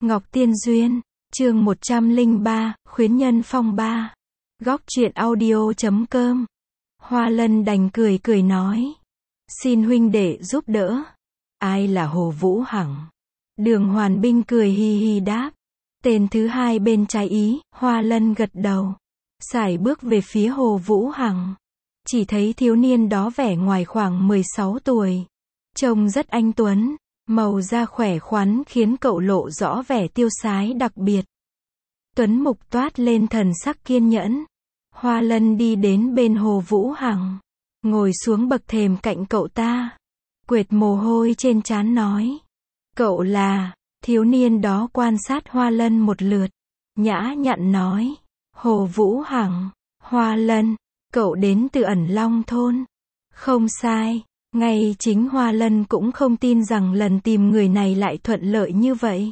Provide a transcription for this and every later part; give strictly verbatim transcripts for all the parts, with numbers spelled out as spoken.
Ngọc Tiên Duyên, chương một trăm lẻ ba, khuyến nhân phong ba. Góc truyện audio chấm com. Hoa Lân đành cười cười nói. Xin huynh đệ giúp đỡ. Ai là Hồ Vũ Hằng? Đường Hoàn Binh cười hi hi đáp. Tên thứ hai bên trái ý, Hoa Lân gật đầu. Sải bước về phía Hồ Vũ Hằng. Chỉ thấy thiếu niên đó vẻ ngoài khoảng mười sáu tuổi. Trông rất anh tuấn. Màu da khỏe khoắn khiến cậu lộ rõ vẻ tiêu sái đặc biệt. Tuấn Mục toát lên thần sắc kiên nhẫn. Hoa Lân đi đến bên Hồ Vũ Hằng. Ngồi xuống bậc thềm cạnh cậu ta. Quệt mồ hôi trên trán nói. Cậu là... Thiếu niên đó quan sát Hoa Lân một lượt. Nhã nhặn nói. Hồ Vũ Hằng. Hoa Lân. Cậu đến từ Ẩn Long Thôn. Không sai. Ngay chính Hoa Lân cũng không tin rằng lần tìm người này lại thuận lợi như vậy.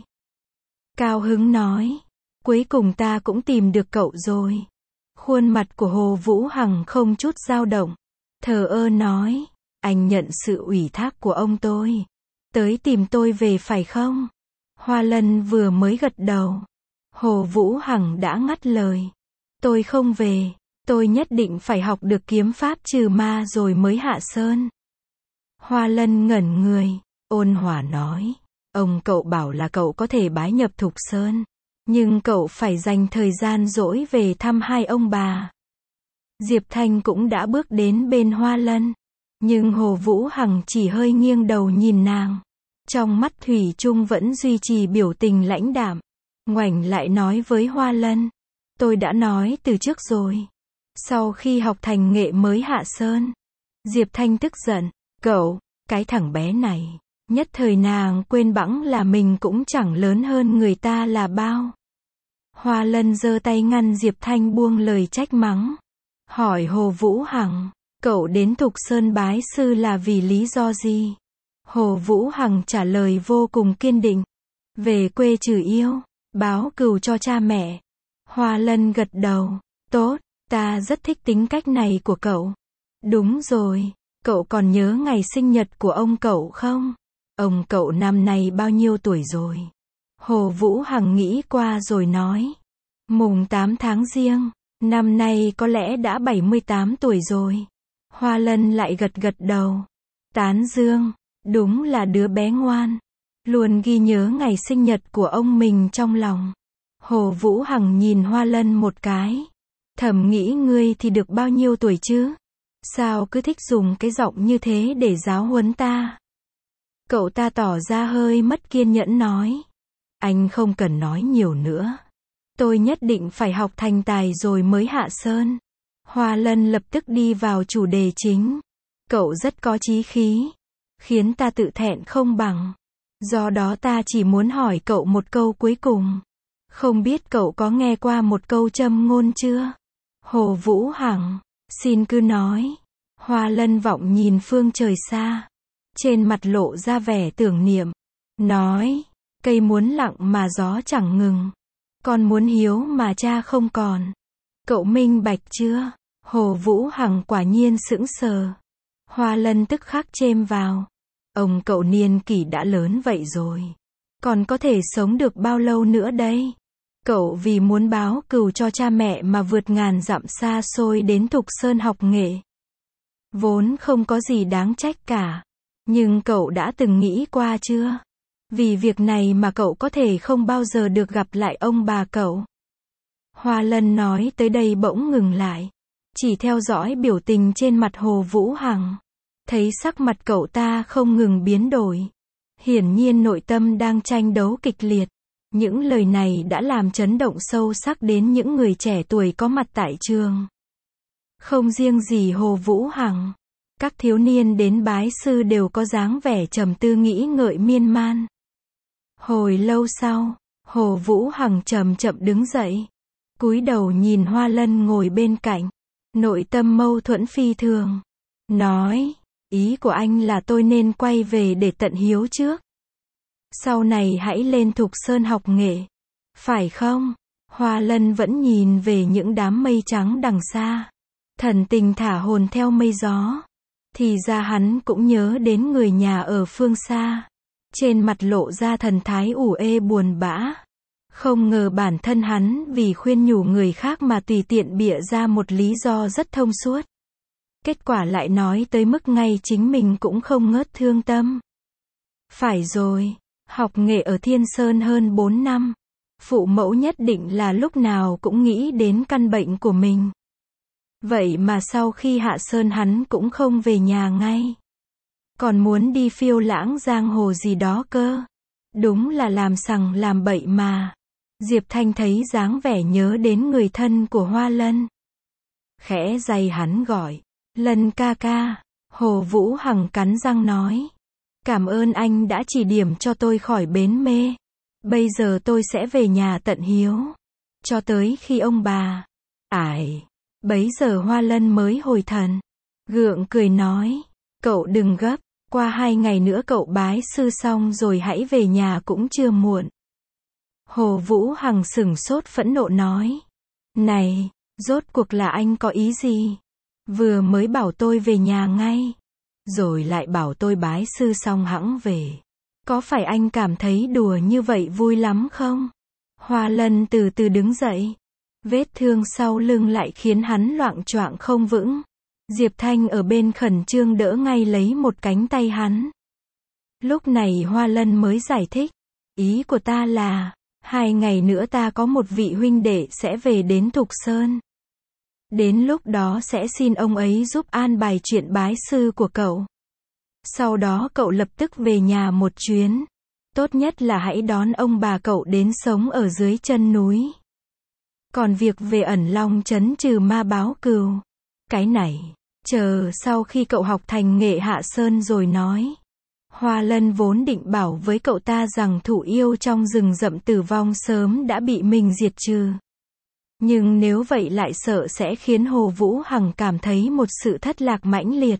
Cao hứng nói. Cuối cùng ta cũng tìm được cậu rồi. Khuôn mặt của Hồ Vũ Hằng không chút dao động. Thờ ơ nói. Anh nhận sự ủy thác của ông tôi. Tới tìm tôi về phải không? Hoa Lân vừa mới gật đầu. Hồ Vũ Hằng đã ngắt lời. Tôi không về. Tôi nhất định phải học được kiếm pháp trừ ma rồi mới hạ sơn. Hoa Lân ngẩn người, ôn hòa nói. Ông cậu bảo là cậu có thể bái nhập Thục Sơn. Nhưng cậu phải dành thời gian rỗi về thăm hai ông bà. Diệp Thanh cũng đã bước đến bên Hoa Lân. Nhưng Hồ Vũ Hằng chỉ hơi nghiêng đầu nhìn nàng. Trong mắt thủy chung vẫn duy trì biểu tình lãnh đạm. Ngoảnh lại nói với Hoa Lân. Tôi đã nói từ trước rồi. Sau khi học thành nghệ mới hạ sơn. Diệp Thanh tức giận. Cậu, cái thằng bé này. Nhất thời nàng quên bẵng là mình cũng chẳng lớn hơn người ta là bao. Hoa Lân giơ tay ngăn Diệp Thanh buông lời trách mắng. Hỏi Hồ Vũ Hằng. Cậu đến Thục Sơn bái sư là vì lý do gì? Hồ Vũ Hằng trả lời vô cùng kiên định. Về quê trừ yêu. Báo cừu cho cha mẹ. Hoa Lân gật đầu. Tốt, ta rất thích tính cách này của cậu. Đúng rồi. Cậu còn nhớ ngày sinh nhật của ông cậu không? Ông cậu năm nay bao nhiêu tuổi rồi? Hồ Vũ Hằng nghĩ qua rồi nói. Mùng tám tháng Giêng, năm nay có lẽ đã bảy mươi tám tuổi rồi. Hoa Lân lại gật gật đầu. Tán dương, đúng là đứa bé ngoan. Luôn ghi nhớ ngày sinh nhật của ông mình trong lòng. Hồ Vũ Hằng nhìn Hoa Lân một cái. Thầm nghĩ ngươi thì được bao nhiêu tuổi chứ? Sao cứ thích dùng cái giọng như thế để giáo huấn ta? Cậu ta tỏ ra hơi mất kiên nhẫn nói. Anh không cần nói nhiều nữa. Tôi nhất định phải học thành tài rồi mới hạ sơn. Hoa Lân lập tức đi vào chủ đề chính. Cậu rất có chí khí. Khiến ta tự thẹn không bằng. Do đó ta chỉ muốn hỏi cậu một câu cuối cùng. Không biết cậu có nghe qua một câu châm ngôn chưa? Hồ Vũ Hằng. Xin cứ nói. Hoa Lân vọng nhìn phương trời xa. Trên mặt lộ ra vẻ tưởng niệm. Nói. Cây muốn lặng mà gió chẳng ngừng. Con muốn hiếu mà cha không còn. Cậu minh bạch chưa? Hồ Vũ Hằng quả nhiên sững sờ. Hoa Lân tức khắc chêm vào. Ông cậu niên kỷ đã lớn vậy rồi. Còn có thể sống được bao lâu nữa đây? Cậu vì muốn báo cừu cho cha mẹ mà vượt ngàn dặm xa xôi đến Thục Sơn học nghệ. Vốn không có gì đáng trách cả. Nhưng cậu đã từng nghĩ qua chưa? Vì việc này mà cậu có thể không bao giờ được gặp lại ông bà cậu. Hoa Lân nói tới đây bỗng ngừng lại. Chỉ theo dõi biểu tình trên mặt Hồ Vũ Hằng. Thấy sắc mặt cậu ta không ngừng biến đổi. Hiển nhiên nội tâm đang tranh đấu kịch liệt. Những lời này đã làm chấn động sâu sắc đến những người trẻ tuổi có mặt tại trường. Không riêng gì Hồ Vũ Hằng. Các thiếu niên đến bái sư đều có dáng vẻ trầm tư nghĩ ngợi miên man. Hồi lâu sau, Hồ Vũ Hằng chậm chậm đứng dậy. Cúi đầu nhìn Hoa Lân ngồi bên cạnh. Nội tâm mâu thuẫn phi thường. Nói, ý của anh là tôi nên quay về để tận hiếu trước. Sau này hãy lên Thục Sơn học nghệ. Phải không? Hoa Lân vẫn nhìn về những đám mây trắng đằng xa. Thần tình thả hồn theo mây gió. Thì ra hắn cũng nhớ đến người nhà ở phương xa. trên mặt lộ ra thần thái ủ ê buồn bã. Không ngờ bản thân hắn vì khuyên nhủ người khác mà tùy tiện bịa ra một lý do rất thông suốt. Kết quả lại nói tới mức ngay chính mình cũng không ngớt thương tâm. Phải rồi, học nghệ ở Thiên Sơn hơn bốn năm. Phụ mẫu nhất định là lúc nào cũng nghĩ đến căn bệnh của mình. Vậy mà sau khi hạ sơn hắn cũng không về nhà ngay. Còn muốn đi phiêu lãng giang hồ gì đó cơ. Đúng là làm sằng làm bậy mà. Diệp Thanh thấy dáng vẻ nhớ đến người thân của Hoa Lân. Khẽ giày hắn gọi. Lân ca ca. Hồ Vũ Hằng cắn răng nói. Cảm ơn anh đã chỉ điểm cho tôi khỏi bến mê. Bây giờ tôi sẽ về nhà tận hiếu. Cho tới khi ông bà. Ải. Bấy giờ Hoa Lân mới hồi thần. Gượng cười nói. Cậu đừng gấp. Qua hai ngày nữa cậu bái sư xong rồi hãy về nhà cũng chưa muộn. Hồ Vũ Hằng sửng sốt phẫn nộ nói. Này, rốt cuộc là anh có ý gì? Vừa mới bảo tôi về nhà ngay. Rồi lại bảo tôi bái sư xong hẵng về. Có phải anh cảm thấy đùa như vậy vui lắm không? Hoa Lân từ từ đứng dậy. Vết thương sau lưng lại khiến hắn loạng choạng không vững. Diệp Thanh ở bên khẩn trương đỡ ngay lấy một cánh tay hắn. Lúc này Hoa Lân mới giải thích. Ý của ta là, hai ngày nữa ta có một vị huynh đệ sẽ về đến Thục Sơn. Đến lúc đó sẽ xin ông ấy giúp an bài chuyện bái sư của cậu. Sau đó cậu lập tức về nhà một chuyến. Tốt nhất là hãy đón ông bà cậu đến sống ở dưới chân núi. Còn việc về ẩn long trấn trừ ma báo cừu, cái này, chờ sau khi cậu học thành nghệ hạ sơn rồi nói. Hoa Lân vốn định bảo với cậu ta rằng thủ yêu trong rừng rậm tử vong sớm đã bị mình diệt trừ. Nhưng nếu vậy lại sợ sẽ khiến Hồ Vũ Hằng cảm thấy một sự thất lạc mãnh liệt.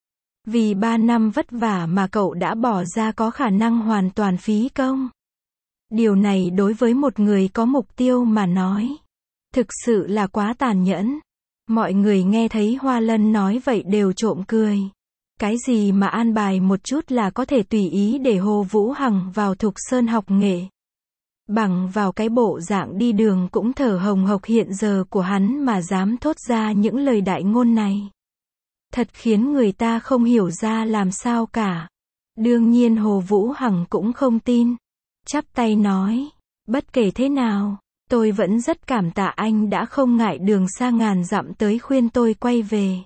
Vì ba năm vất vả mà cậu đã bỏ ra có khả năng hoàn toàn phí công. Điều này đối với một người có mục tiêu mà nói, thực sự là quá tàn nhẫn. Mọi người nghe thấy Hoa Lân nói vậy đều trộm cười. Cái gì mà an bài một chút là có thể tùy ý để Hồ Vũ Hằng vào Thục Sơn học nghệ. Bằng vào cái bộ dạng đi đường cũng thở hồng hộc hiện giờ của hắn mà dám thốt ra những lời đại ngôn này. Thật khiến người ta không hiểu ra làm sao cả. Đương nhiên Hồ Vũ Hằng cũng không tin. Chắp tay nói, bất kể thế nào, tôi vẫn rất cảm tạ anh đã không ngại đường xa ngàn dặm tới khuyên tôi quay về.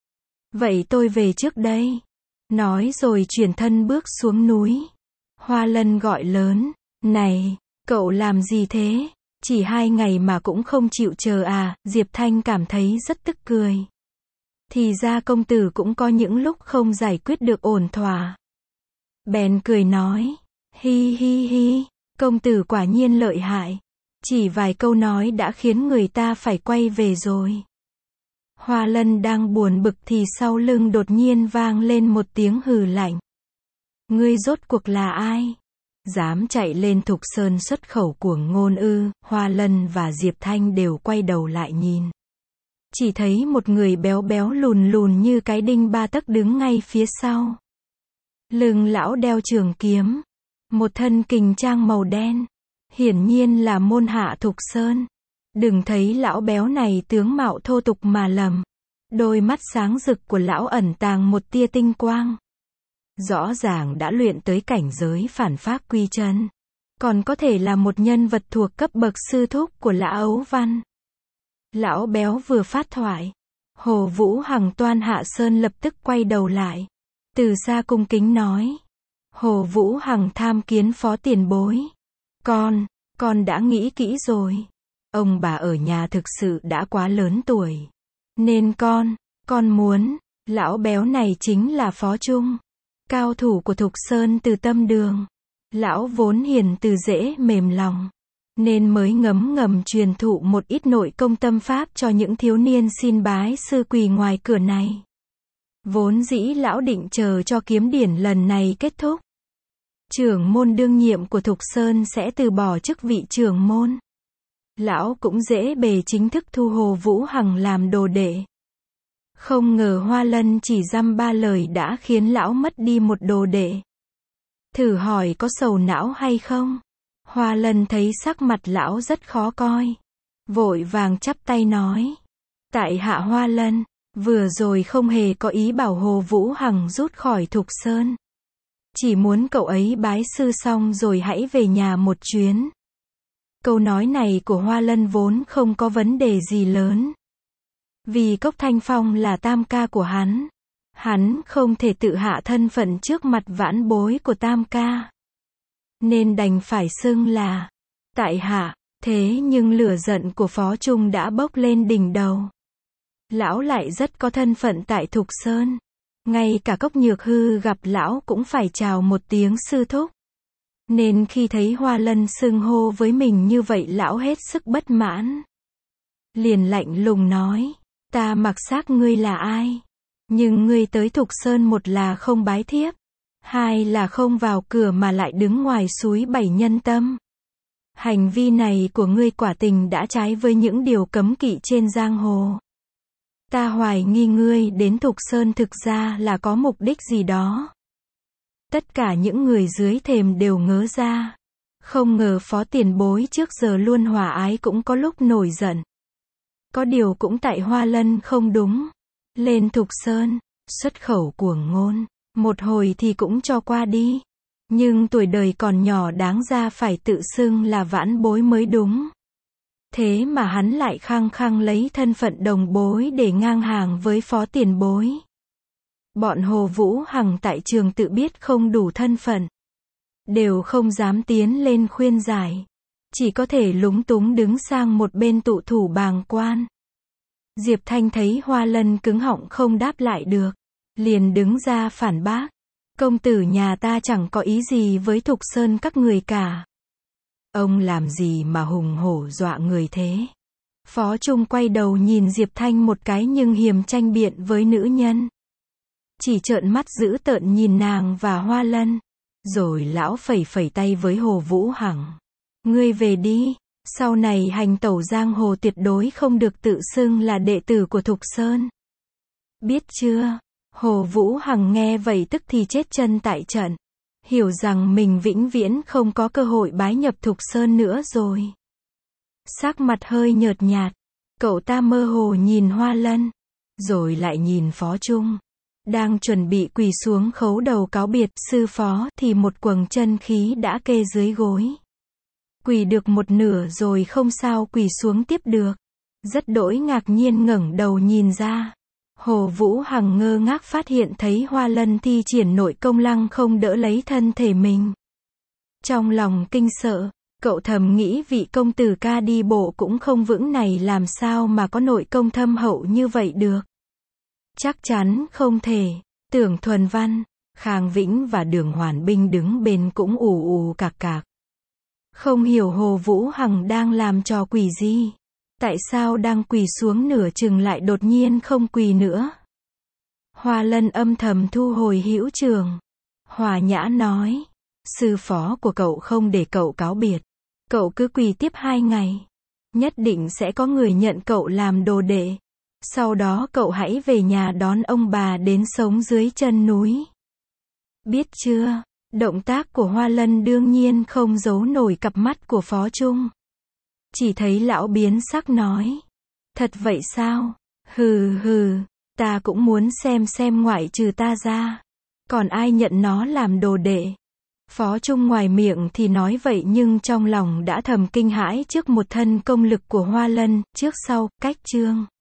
Vậy tôi về trước đây. Nói rồi chuyển thân bước xuống núi. Hoa Lân gọi lớn, này, cậu làm gì thế? Chỉ hai ngày mà cũng không chịu chờ à? Diệp Thanh cảm thấy rất tức cười. Thì ra công tử cũng có những lúc không giải quyết được ổn thỏa. Bèn cười nói, hi hi hi, công tử quả nhiên lợi hại. Chỉ vài câu nói đã khiến người ta phải quay về rồi. Hoa Lân đang buồn bực thì sau lưng đột nhiên vang lên một tiếng hừ lạnh. Ngươi rốt cuộc là ai? Dám chạy lên Thục Sơn xuất khẩu cuồng ngôn ư? Hoa Lân và Diệp Thanh đều quay đầu lại nhìn. Chỉ thấy một người béo béo lùn lùn như cái đinh ba tấc đứng ngay phía sau. Lưng lão đeo trường kiếm. Một thân kình trang màu đen. Hiển nhiên là môn hạ Thục Sơn. Đừng thấy lão béo này tướng mạo thô tục mà lầm. Đôi mắt sáng rực của lão ẩn tàng một tia tinh quang. Rõ ràng đã luyện tới cảnh giới phản phác quy chân. Còn có thể là một nhân vật thuộc cấp bậc sư thúc của Lã Ấu Văn. Lão béo vừa phát thoại. Hồ Vũ Hằng Toan Hạ Sơn lập tức quay đầu lại. Từ xa cung kính nói. Hồ Vũ Hằng tham kiến phó tiền bối. Con, con đã nghĩ kỹ rồi. Ông bà ở nhà thực sự đã quá lớn tuổi. Nên con, con muốn, lão béo này chính là Phó Trung. Cao thủ của Thục Sơn từ tâm đường. Lão vốn hiền từ dễ mềm lòng. Nên mới ngấm ngầm truyền thụ một ít nội công tâm pháp cho những thiếu niên xin bái sư quỳ ngoài cửa này. Vốn dĩ lão định chờ cho kiếm điển lần này kết thúc. Trưởng môn đương nhiệm của Thục Sơn sẽ từ bỏ chức vị trưởng môn. Lão cũng dễ bề chính thức thu Hồ Vũ Hằng làm đồ đệ. Không ngờ Hoa Lân chỉ dăm ba lời đã khiến lão mất đi một đồ đệ. Thử hỏi có sầu não hay không? Hoa Lân thấy sắc mặt lão rất khó coi. Vội vàng chắp tay nói. Tại hạ Hoa Lân, vừa rồi không hề có ý bảo Hồ Vũ Hằng rút khỏi Thục Sơn. Chỉ muốn cậu ấy bái sư xong rồi hãy về nhà một chuyến. Câu nói này của Hoa Lân vốn không có vấn đề gì lớn. Vì Cốc Thanh Phong là tam ca của hắn. Hắn không thể tự hạ thân phận trước mặt vãn bối của tam ca. Nên đành phải xưng là tại hạ. Thế nhưng lửa giận của Phó Trung đã bốc lên đỉnh đầu. Lão lại rất có thân phận tại Thục Sơn. Ngay cả Cốc Nhược Hư gặp lão cũng phải chào một tiếng sư thúc. Nên khi thấy Hoa Lân xưng hô với mình như vậy lão hết sức bất mãn. Liền lạnh lùng nói, ta mặc xác ngươi là ai? Nhưng ngươi tới Thục Sơn một là không bái thiếp, hai là không vào cửa mà lại đứng ngoài suối bảy nhân tâm. Hành vi này của ngươi quả tình đã trái với những điều cấm kỵ trên giang hồ. Ta hoài nghi ngươi đến Thục Sơn thực ra là có mục đích gì đó. Tất cả những người dưới thềm đều ngớ ra. Không ngờ Phó tiền bối trước giờ luôn hòa ái cũng có lúc nổi giận. Có điều cũng tại Hoa Lân không đúng. Lên Thục Sơn, xuất khẩu cuồng ngôn, một hồi thì cũng cho qua đi. Nhưng tuổi đời còn nhỏ đáng ra phải tự xưng là vãn bối mới đúng. Thế mà hắn lại khăng khăng lấy thân phận đồng bối để ngang hàng với Phó tiền bối. Bọn Hồ Vũ Hằng tại trường tự biết không đủ thân phận. Đều không dám tiến lên khuyên giải. Chỉ có thể lúng túng đứng sang một bên tụ thủ bàng quan. Diệp Thanh thấy Hoa Lân cứng họng không đáp lại được. Liền đứng ra phản bác. Công tử nhà ta chẳng có ý gì với Thục Sơn các người cả. Ông làm gì mà hùng hổ dọa người thế? Phó Trung quay đầu nhìn Diệp Thanh một cái nhưng hiềm tranh biện với nữ nhân. Chỉ trợn mắt dữ tợn nhìn nàng và Hoa Lân. Rồi lão phẩy phẩy tay với Hồ Vũ Hằng. Ngươi về đi. Sau này hành tẩu giang hồ tuyệt đối không được tự xưng là đệ tử của Thục Sơn. Biết chưa? Hồ Vũ Hằng nghe vậy tức thì chết chân tại trận. Hiểu rằng mình vĩnh viễn không có cơ hội bái nhập Thục Sơn nữa rồi. Sắc mặt hơi nhợt nhạt. Cậu ta mơ hồ nhìn Hoa Lân. Rồi lại nhìn Phó Trung. Đang chuẩn bị quỳ xuống khấu đầu cáo biệt sư phó thì một quầng chân khí đã kê dưới gối. Quỳ được một nửa rồi không sao quỳ xuống tiếp được. Rất đỗi ngạc nhiên ngẩng đầu nhìn ra. Hồ Vũ Hằng ngơ ngác phát hiện thấy Hoa Lân thi triển nội công lăng không đỡ lấy thân thể mình. Trong lòng kinh sợ, cậu thầm nghĩ vị công tử ca đi bộ cũng không vững này làm sao mà có nội công thâm hậu như vậy được. Chắc chắn không thể. Tưởng Thuần Văn, Khang Vĩnh và Đường Hoàn Binh đứng bên cũng ù ù cạc cạc. Không hiểu Hồ Vũ Hằng đang làm trò quỷ gì. Tại sao đang quỳ xuống nửa chừng lại đột nhiên không quỳ nữa? Hoa Lân âm thầm thu hồi hữu trường. Hòa nhã nói. Sư phó của cậu không để cậu cáo biệt. Cậu cứ quỳ tiếp hai ngày. Nhất định sẽ có người nhận cậu làm đồ đệ. Sau đó cậu hãy về nhà đón ông bà đến sống dưới chân núi. Biết chưa? Động tác của Hoa Lân đương nhiên không giấu nổi cặp mắt của Phó Trung. Chỉ thấy lão biến sắc nói. Thật vậy sao? Hừ hừ, ta cũng muốn xem xem ngoại trừ ta ra. Còn ai nhận nó làm đồ đệ? Phó Trung ngoài miệng thì nói vậy nhưng trong lòng đã thầm kinh hãi trước một thân công lực của Hoa Lân, trước sau, cách chương.